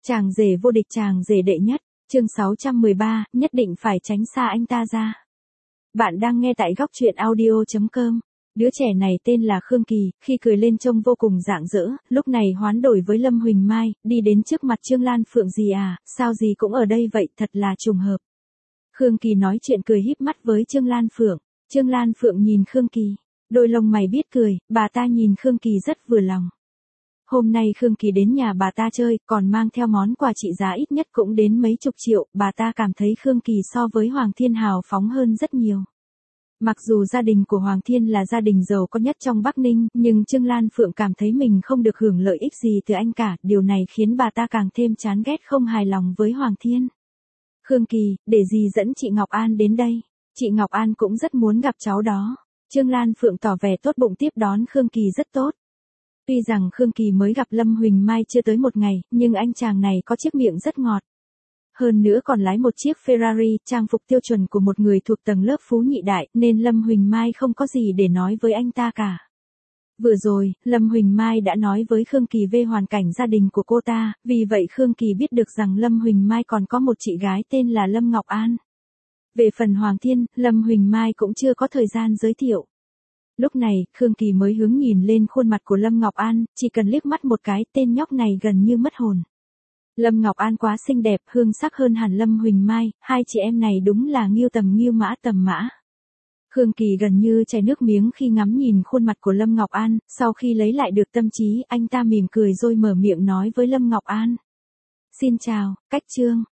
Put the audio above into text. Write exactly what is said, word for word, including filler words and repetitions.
Chàng rể vô địch, chàng rể đệ nhất, chương sáu trăm mười ba, nhất định phải tránh xa anh ta ra. Bạn đang nghe tại góc truyện audio chấm com. Đứa trẻ này tên là Khương Kỳ, khi cười lên trông vô cùng rạng rỡ, lúc này hoán đổi với Lâm Huỳnh Mai, đi đến trước mặt Trương Lan Phượng. Gì à, sao gì cũng ở đây vậy, thật là trùng hợp. Khương Kỳ nói chuyện cười híp mắt với Trương Lan Phượng. Trương Lan Phượng nhìn Khương Kỳ, đôi lông mày biết cười, bà ta nhìn Khương Kỳ rất vừa lòng. Hôm nay Khương Kỳ đến nhà bà ta chơi, còn mang theo món quà trị giá ít nhất cũng đến mấy chục triệu, bà ta cảm thấy Khương Kỳ so với Hoàng Thiên hào phóng hơn rất nhiều. Mặc dù gia đình của Hoàng Thiên là gia đình giàu có nhất trong Bắc Ninh, nhưng Trương Lan Phượng cảm thấy mình không được hưởng lợi ích gì từ anh cả, điều này khiến bà ta càng thêm chán ghét, không hài lòng với Hoàng Thiên. Khương Kỳ, để dì dẫn chị Ngọc An đến đây, chị Ngọc An cũng rất muốn gặp cháu đó. Trương Lan Phượng tỏ vẻ tốt bụng tiếp đón Khương Kỳ rất tốt. Tuy rằng Khương Kỳ mới gặp Lâm Huỳnh Mai chưa tới một ngày, nhưng anh chàng này có chiếc miệng rất ngọt. Hơn nữa còn lái một chiếc Ferrari, trang phục tiêu chuẩn của một người thuộc tầng lớp phú nhị đại, nên Lâm Huỳnh Mai không có gì để nói với anh ta cả. Vừa rồi, Lâm Huỳnh Mai đã nói với Khương Kỳ về hoàn cảnh gia đình của cô ta, vì vậy Khương Kỳ biết được rằng Lâm Huỳnh Mai còn có một chị gái tên là Lâm Ngọc An. Về phần Hoàng Thiên, Lâm Huỳnh Mai cũng chưa có thời gian giới thiệu. Lúc này, Khương Kỳ mới hướng nhìn lên khuôn mặt của Lâm Ngọc An, chỉ cần liếc mắt một cái, tên nhóc này gần như mất hồn. Lâm Ngọc An quá xinh đẹp, hương sắc hơn hẳn Lâm Huỳnh Mai, hai chị em này đúng là nghiêu tầm nghiêu mã tầm mã. Khương Kỳ gần như chảy nước miếng khi ngắm nhìn khuôn mặt của Lâm Ngọc An, sau khi lấy lại được tâm trí, anh ta mỉm cười rồi mở miệng nói với Lâm Ngọc An. Xin chào, Cách Trương.